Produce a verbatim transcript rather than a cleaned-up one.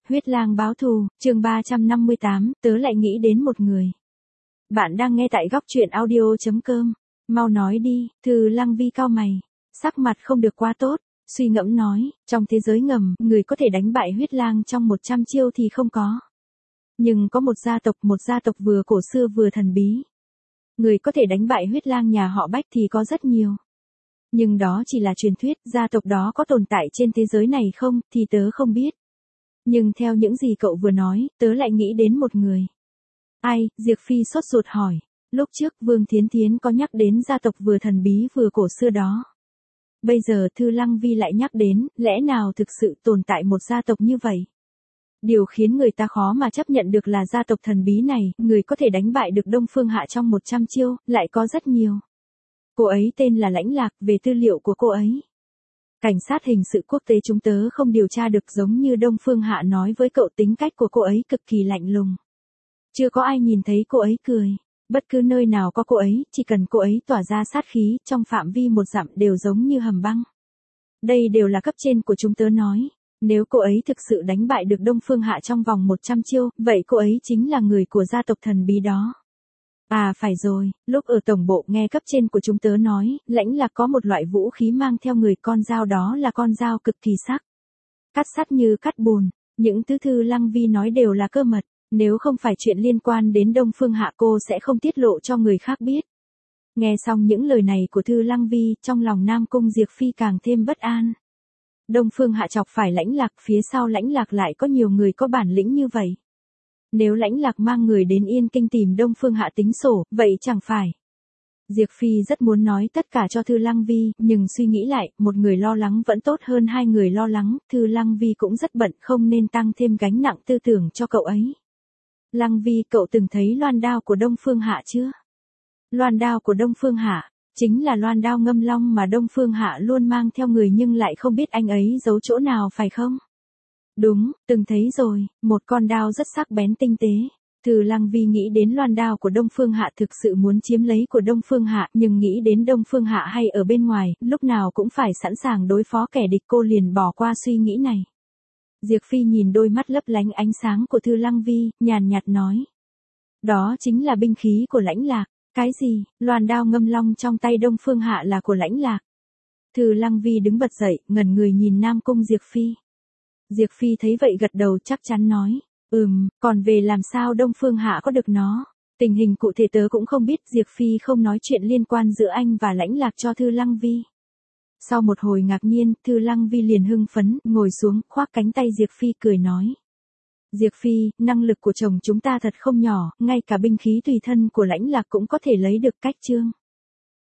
Huyết lang báo thù, chương ba trăm năm mươi tám, tớ lại nghĩ đến một người. Bạn đang nghe tại góc truyện audio chấm com. Mau nói đi, Thư Lăng Vi cau mày. Sắc mặt không được quá tốt, suy ngẫm nói, trong thế giới ngầm, người có thể đánh bại huyết lang trong một trăm chiêu thì không có. Nhưng có một gia tộc, một gia tộc vừa cổ xưa vừa thần bí. Người có thể đánh bại huyết lang nhà họ Bách thì có rất nhiều. Nhưng đó chỉ là truyền thuyết, gia tộc đó có tồn tại trên thế giới này không, thì tớ không biết. Nhưng theo những gì cậu vừa nói, tớ lại nghĩ đến một người. Ai, Diệp Phi sốt ruột hỏi. Lúc trước Vương Thiến Thiến có nhắc đến gia tộc vừa thần bí vừa cổ xưa đó. Bây giờ Thư Lăng Vi lại nhắc đến, lẽ nào thực sự tồn tại một gia tộc như vậy? Điều khiến người ta khó mà chấp nhận được là gia tộc thần bí này, người có thể đánh bại được Đông Phương Hạ trong một trăm chiêu, lại có rất nhiều. Cô ấy tên là Lãnh Lạc, về tư liệu của cô ấy. Cảnh sát hình sự quốc tế chúng tớ không điều tra được, giống như Đông Phương Hạ nói với cậu, tính cách của cô ấy cực kỳ lạnh lùng. Chưa có ai nhìn thấy cô ấy cười. Bất cứ nơi nào có cô ấy, chỉ cần cô ấy tỏa ra sát khí, trong phạm vi một dặm đều giống như hầm băng. Đây đều là cấp trên của chúng tớ nói. Nếu cô ấy thực sự đánh bại được Đông Phương Hạ trong vòng một trăm chiêu, vậy cô ấy chính là người của gia tộc thần bí đó. À phải rồi, lúc ở tổng bộ nghe cấp trên của chúng tớ nói, Lãnh Lạc có một loại vũ khí mang theo người, con dao đó là con dao cực kỳ sắc. Cắt sắt như cắt bùn, những thứ Thư Lăng Vi nói đều là cơ mật, nếu không phải chuyện liên quan đến Đông Phương Hạ cô sẽ không tiết lộ cho người khác biết. Nghe xong những lời này của Thư Lăng Vi, trong lòng Nam Cung Diệp Phi càng thêm bất an. Đông Phương Hạ chọc phải Lãnh Lạc, phía sau Lãnh Lạc lại có nhiều người có bản lĩnh như vậy. Nếu Lãnh Lạc mang người đến Yên Kinh tìm Đông Phương Hạ tính sổ, vậy chẳng phải. Diệp Phi rất muốn nói tất cả cho Thư Lăng Vi, nhưng suy nghĩ lại, một người lo lắng vẫn tốt hơn hai người lo lắng, Thư Lăng Vi cũng rất bận, không nên tăng thêm gánh nặng tư tưởng cho cậu ấy. Lăng Vi, cậu từng thấy loan đao của Đông Phương Hạ chưa? Loan đao của Đông Phương Hạ, chính là loan đao ngâm long mà Đông Phương Hạ luôn mang theo người nhưng lại không biết anh ấy giấu chỗ nào phải không? Đúng, từng thấy rồi, một con đao rất sắc bén tinh tế. Thư Lăng Vi nghĩ đến loan đao của Đông Phương Hạ, thực sự muốn chiếm lấy của Đông Phương Hạ, nhưng nghĩ đến Đông Phương Hạ hay ở bên ngoài, lúc nào cũng phải sẵn sàng đối phó kẻ địch, cô liền bỏ qua suy nghĩ này. Diệp Phi nhìn đôi mắt lấp lánh ánh sáng của Thư Lăng Vi, nhàn nhạt nói. Đó chính là binh khí của Lãnh Lạc. Cái gì, loan đao ngâm long trong tay Đông Phương Hạ là của Lãnh Lạc? Thư Lăng Vi đứng bật dậy, ngẩn người nhìn Nam Cung Diệp Phi. Diệp Phi thấy vậy gật đầu chắc chắn nói. Ừm, còn về làm sao Đông Phương Hạ có được nó? Tình hình cụ thể tớ cũng không biết. Diệp Phi không nói chuyện liên quan giữa anh và Lãnh Lạc cho Thư Lăng Vi. Sau một hồi ngạc nhiên, Thư Lăng Vi liền hưng phấn, ngồi xuống, khoác cánh tay Diệp Phi cười nói. Diệp Phi, năng lực của chồng chúng ta thật không nhỏ, ngay cả binh khí tùy thân của Lãnh Lạc cũng có thể lấy được cách chương.